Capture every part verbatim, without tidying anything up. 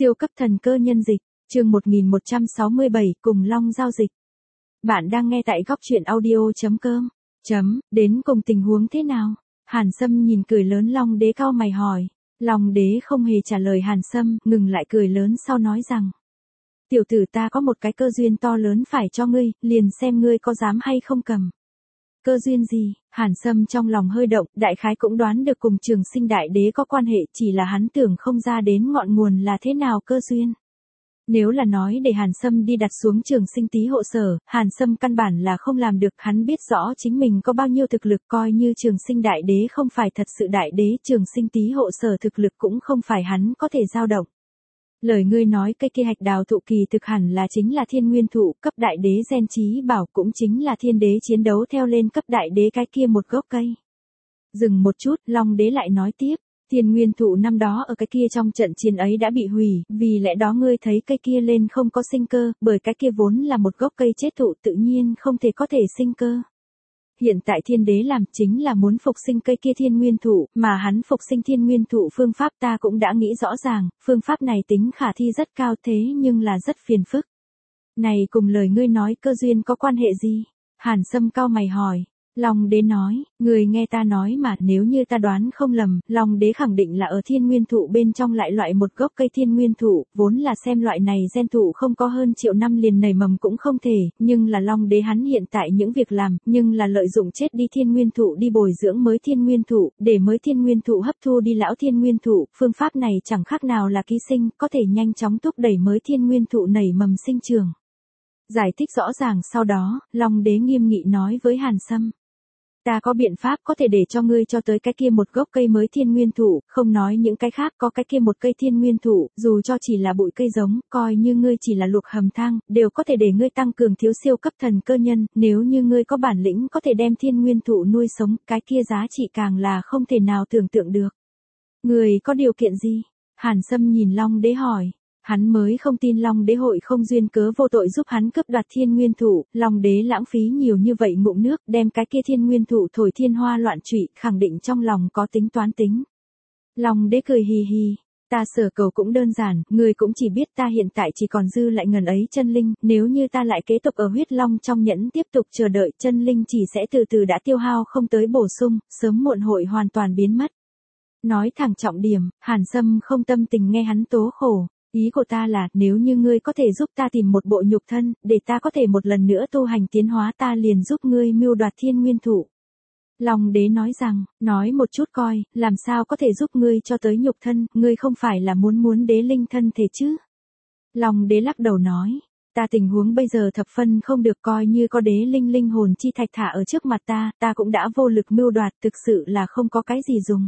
Siêu cấp thần cơ nhân dịch, chương một nghìn một trăm sáu mươi bảy cùng Long giao dịch. Bạn đang nghe tại góc truyện audio.com. Chấm, đến cùng tình huống thế nào? Hàn Sâm nhìn cười lớn Long đế cau mày hỏi. Long đế không hề trả lời Hàn Sâm, ngừng lại cười lớn sau nói rằng. Tiểu tử ta có một cái cơ duyên to lớn phải cho ngươi, liền xem ngươi có dám hay không cầm. Cơ duyên gì? Hàn Sâm trong lòng hơi động, đại khái cũng đoán được cùng Trường Sinh đại đế có quan hệ, chỉ là hắn tưởng không ra đến ngọn nguồn là thế nào cơ duyên. Nếu là nói để Hàn Sâm đi đặt xuống Trường Sinh tí hộ sở, Hàn Sâm căn bản là không làm được, hắn biết rõ chính mình có bao nhiêu thực lực, coi như Trường Sinh đại đế không phải thật sự đại đế, Trường Sinh tí hộ sở thực lực cũng không phải hắn có thể dao động. Lời ngươi nói cây kia hạch đào thụ kỳ thực hẳn là chính là thiên nguyên thụ, cấp đại đế gen trí bảo cũng chính là thiên đế chiến đấu theo lên cấp đại đế cái kia một gốc cây. Dừng một chút, Long đế lại nói tiếp, thiên nguyên thụ năm đó ở cái kia trong trận chiến ấy đã bị hủy, vì lẽ đó ngươi thấy cây kia lên không có sinh cơ, bởi cái kia vốn là một gốc cây chết thụ tự nhiên không thể có thể sinh cơ. Hiện tại thiên đế làm chính là muốn phục sinh cây kia thiên nguyên thụ, mà hắn phục sinh thiên nguyên thụ phương pháp ta cũng đã nghĩ rõ ràng, phương pháp này tính khả thi rất cao thế nhưng là rất phiền phức. Này cùng lời ngươi nói cơ duyên có quan hệ gì? Hàn Sâm cau mày hỏi. Long đế nói, người nghe ta nói mà, nếu như ta đoán không lầm, Long đế khẳng định là ở thiên nguyên thụ bên trong lại loại một gốc cây thiên nguyên thụ, vốn là xem loại này gen thụ không có hơn triệu năm liền nảy mầm cũng không thể, nhưng là Long đế hắn hiện tại những việc làm, nhưng là lợi dụng chết đi thiên nguyên thụ đi bồi dưỡng mới thiên nguyên thụ, để mới thiên nguyên thụ hấp thu đi lão thiên nguyên thụ, phương pháp này chẳng khác nào là ký sinh, có thể nhanh chóng thúc đẩy mới thiên nguyên thụ nảy mầm sinh trường. Giải thích rõ ràng sau đó, Long đế nghiêm nghị nói với Hàn Sâm. Ta có biện pháp có thể để cho ngươi cho tới cái kia một gốc cây mới thiên nguyên thụ, không nói những cái khác, có cái kia một cây thiên nguyên thụ, dù cho chỉ là bụi cây giống, coi như ngươi chỉ là luộc hầm thang, đều có thể để ngươi tăng cường thiếu siêu cấp thần cơ nhân, nếu như ngươi có bản lĩnh có thể đem thiên nguyên thụ nuôi sống, cái kia giá trị càng là không thể nào tưởng tượng được. Ngươi có điều kiện gì? Hàn Sâm nhìn Long đế hỏi. Hắn mới không tin Long đế hội không duyên cớ vô tội giúp hắn cướp đoạt thiên nguyên thụ, Long đế lãng phí nhiều như vậy ngụm nước, đem cái kia thiên nguyên thụ thổi thiên hoa loạn trụy, khẳng định trong lòng có tính toán tính. Long đế cười hì hì, ta sở cầu cũng đơn giản, người cũng chỉ biết ta hiện tại chỉ còn dư lại ngần ấy chân linh, nếu như ta lại kế tục ở huyết long trong nhẫn tiếp tục chờ đợi, chân linh chỉ sẽ từ từ đã tiêu hao không tới bổ sung, sớm muộn hội hoàn toàn biến mất. Nói thẳng trọng điểm, Hàn Sâm không tâm tình nghe hắn tố khổ. Ý của ta là, nếu như ngươi có thể giúp ta tìm một bộ nhục thân, để ta có thể một lần nữa tu hành tiến hóa ta liền giúp ngươi mưu đoạt thiên nguyên thụ. Long đế nói rằng, nói một chút coi, làm sao có thể giúp ngươi cho tới nhục thân, ngươi không phải là muốn muốn đế linh thân thể chứ? Long đế lắc đầu nói, ta tình huống bây giờ thập phân không được, coi như có đế linh linh hồn chi thạch thả ở trước mặt ta, ta cũng đã vô lực mưu đoạt, thực sự là không có cái gì dùng.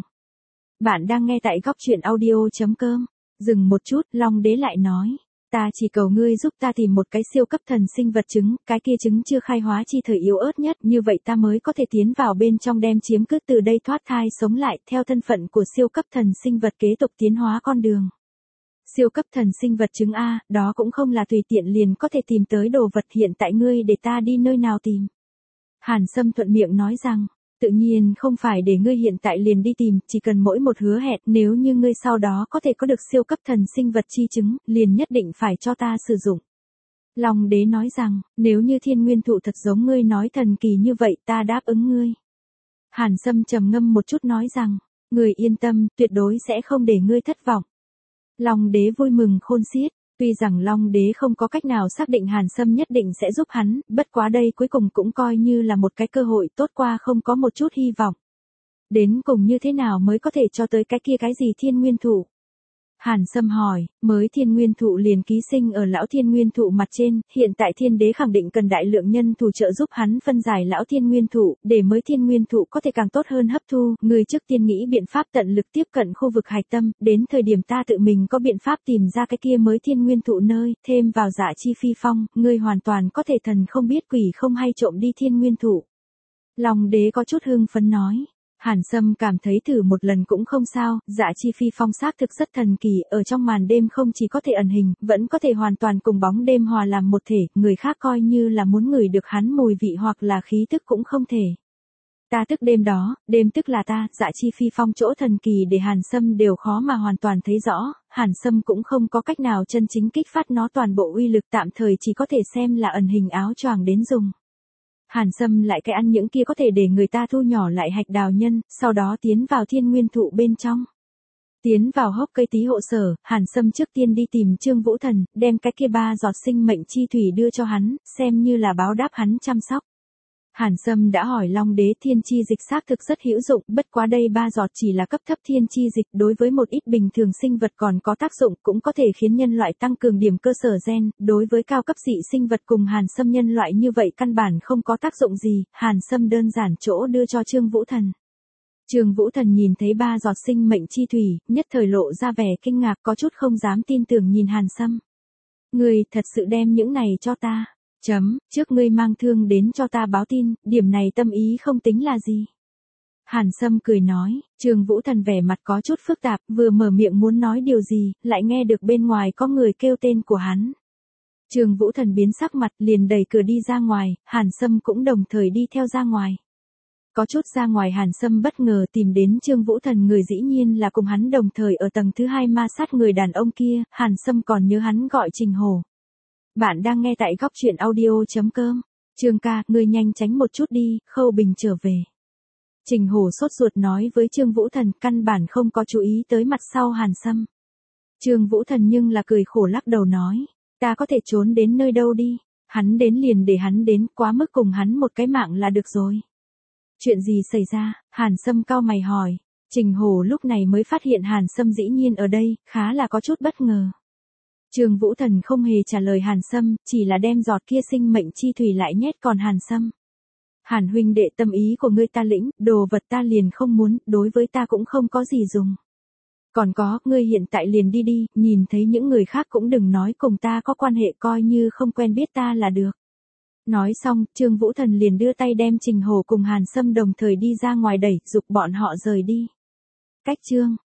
Bạn đang nghe tại góc truyện audio.com. Dừng một chút, Long đế lại nói, ta chỉ cầu ngươi giúp ta tìm một cái siêu cấp thần sinh vật trứng, cái kia trứng chưa khai hóa chi thời yếu ớt nhất, như vậy ta mới có thể tiến vào bên trong đem chiếm cứ từ đây thoát thai sống lại, theo thân phận của siêu cấp thần sinh vật kế tục tiến hóa con đường. Siêu cấp thần sinh vật trứng A, đó cũng không là tùy tiện liền có thể tìm tới đồ vật, hiện tại ngươi để ta đi nơi nào tìm. Hàn Sâm thuận miệng nói rằng, tự nhiên không phải để ngươi hiện tại liền đi tìm, chỉ cần mỗi một hứa hẹn, nếu như ngươi sau đó có thể có được siêu cấp thần sinh vật chi chứng, liền nhất định phải cho ta sử dụng. Long đế nói rằng, nếu như thiên nguyên thụ thật giống ngươi nói thần kỳ như vậy, ta đáp ứng ngươi. Hàn Sâm trầm ngâm một chút nói rằng, ngươi yên tâm, tuyệt đối sẽ không để ngươi thất vọng. Long đế vui mừng khôn xiết. Tuy rằng Long đế không có cách nào xác định Hàn Sâm nhất định sẽ giúp hắn, bất quá đây cuối cùng cũng coi như là một cái cơ hội tốt qua không có một chút hy vọng. Đến cùng như thế nào mới có thể cho tới cái kia cái gì thiên nguyên thụ? Hàn Sâm hỏi, mới thiên nguyên thụ liền ký sinh ở lão thiên nguyên thụ mặt trên, hiện tại thiên đế khẳng định cần đại lượng nhân thủ trợ giúp hắn phân giải lão thiên nguyên thụ, để mới thiên nguyên thụ có thể càng tốt hơn hấp thu, người trước tiên nghĩ biện pháp tận lực tiếp cận khu vực hạch tâm, đến thời điểm ta tự mình có biện pháp tìm ra cái kia mới thiên nguyên thụ nơi, thêm vào dạ chi phi phong, người hoàn toàn có thể thần không biết quỷ không hay trộm đi thiên nguyên thụ. Long đế có chút hưng phấn nói. Hàn Sâm cảm thấy thử một lần cũng không sao, dạ chi phi phong xác thực rất thần kỳ, ở trong màn đêm không chỉ có thể ẩn hình, vẫn có thể hoàn toàn cùng bóng đêm hòa làm một thể, người khác coi như là muốn ngửi được hắn mùi vị hoặc là khí tức cũng không thể. Ta tức đêm đó, đêm tức là ta, Dạ Chi phi phong chỗ thần kỳ để Hàn Sâm đều khó mà hoàn toàn thấy rõ, Hàn Sâm cũng không có cách nào chân chính kích phát nó toàn bộ uy lực, tạm thời chỉ có thể xem là ẩn hình áo choàng đến dùng. Hàn Sâm lại cái ăn những kia có thể để người ta thu nhỏ lại hạch đào nhân, sau đó tiến vào thiên nguyên thụ bên trong. Tiến vào hốc cây tí hộ sở, Hàn Sâm trước tiên đi tìm Trương Vũ Thần, đem cái kia ba giọt sinh mệnh chi thủy đưa cho hắn, xem như là báo đáp hắn chăm sóc. Hàn Sâm đã hỏi Long Đế thiên chi dịch xác thực rất hữu dụng, bất quá đây ba giọt chỉ là cấp thấp thiên chi dịch, đối với một ít bình thường sinh vật còn có tác dụng, cũng có thể khiến nhân loại tăng cường điểm cơ sở gen, đối với cao cấp dị sinh vật cùng Hàn Sâm nhân loại như vậy căn bản không có tác dụng gì, Hàn Sâm đơn giản chỗ đưa cho Trương Vũ Thần. Trương Vũ Thần nhìn thấy ba giọt sinh mệnh chi thủy, nhất thời lộ ra vẻ kinh ngạc, có chút không dám tin tưởng nhìn Hàn Sâm. Ngươi thật sự đem những này cho ta. Chấm, trước ngươi mang thương đến cho ta báo tin, điểm này tâm ý không tính là gì. Hàn Sâm cười nói, Trương Vũ Thần vẻ mặt có chút phức tạp, vừa mở miệng muốn nói điều gì, lại nghe được bên ngoài có người kêu tên của hắn. Trương Vũ Thần biến sắc mặt liền đẩy cửa đi ra ngoài, Hàn Sâm cũng đồng thời đi theo ra ngoài. Có chút ra ngoài Hàn Sâm bất ngờ tìm đến Trương Vũ Thần, người dĩ nhiên là cùng hắn đồng thời ở tầng thứ hai ma sát người đàn ông kia, Hàn Sâm còn nhớ hắn gọi Trình Hổ. Bạn đang nghe tại góc truyện audio.com. Trương ca, ngươi nhanh tránh một chút đi, Khâu Bình trở về. Trình Hổ sốt ruột nói với Trương Vũ Thần, căn bản không có chú ý tới mặt sau Hàn Sâm. Trương Vũ Thần nhưng là cười khổ lắc đầu nói, ta có thể trốn đến nơi đâu đi, hắn đến liền để hắn đến, quá mức cùng hắn một cái mạng là được rồi. Chuyện gì xảy ra, Hàn Sâm cau mày hỏi. Trình Hổ lúc này mới phát hiện Hàn Sâm dĩ nhiên ở đây, khá là có chút bất ngờ. Trương Vũ Thần không hề trả lời Hàn Sâm, chỉ là đem giọt kia sinh mệnh chi thủy lại nhét còn Hàn Sâm. Hàn huynh đệ, tâm ý của ngươi ta lĩnh, đồ vật ta liền không muốn, đối với ta cũng không có gì dùng. Còn có, ngươi hiện tại liền đi đi, nhìn thấy những người khác cũng đừng nói cùng ta có quan hệ, coi như không quen biết ta là được. Nói xong, Trương Vũ Thần liền đưa tay đem Trình Hổ cùng Hàn Sâm đồng thời đi ra ngoài đẩy, giục bọn họ rời đi. Cách chương